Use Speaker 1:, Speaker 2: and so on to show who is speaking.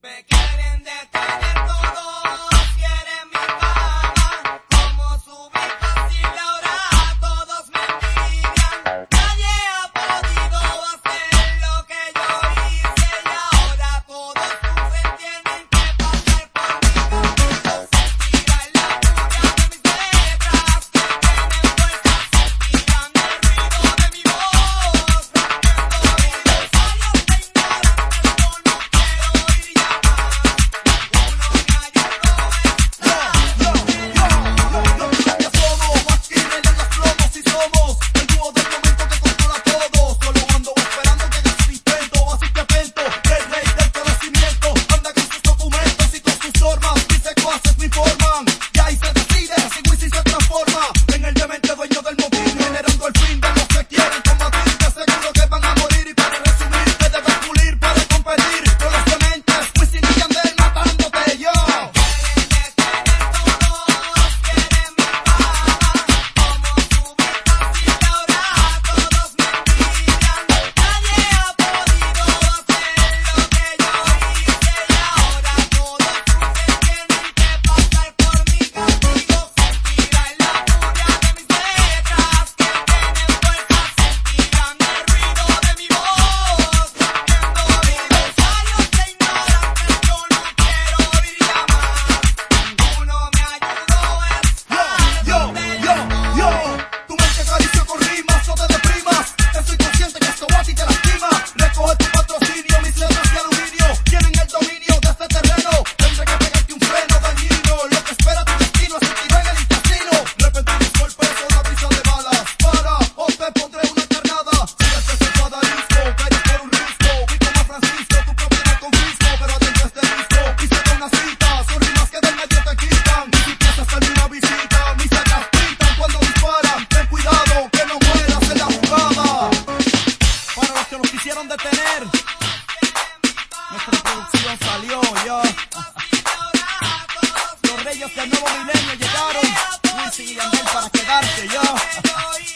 Speaker 1: Me quieren detener todos, quieren mi fama, como subir fácil ahora todos me envidian. Nadie ha podido hacer lo que yo hice y ahora todos sufren, tienen que pasar por mi camino. Se estira en la furia de mis letras, que tienen vueltas, se estiran el ruido de mi voz, rompiendo vidrios, años de ignorancia, yo no quiero oír ya más. Detener. Nuestra producción salió ya. Los reyes del nuevo milenio llegaron. Wisin y Yandel para quedarse ya.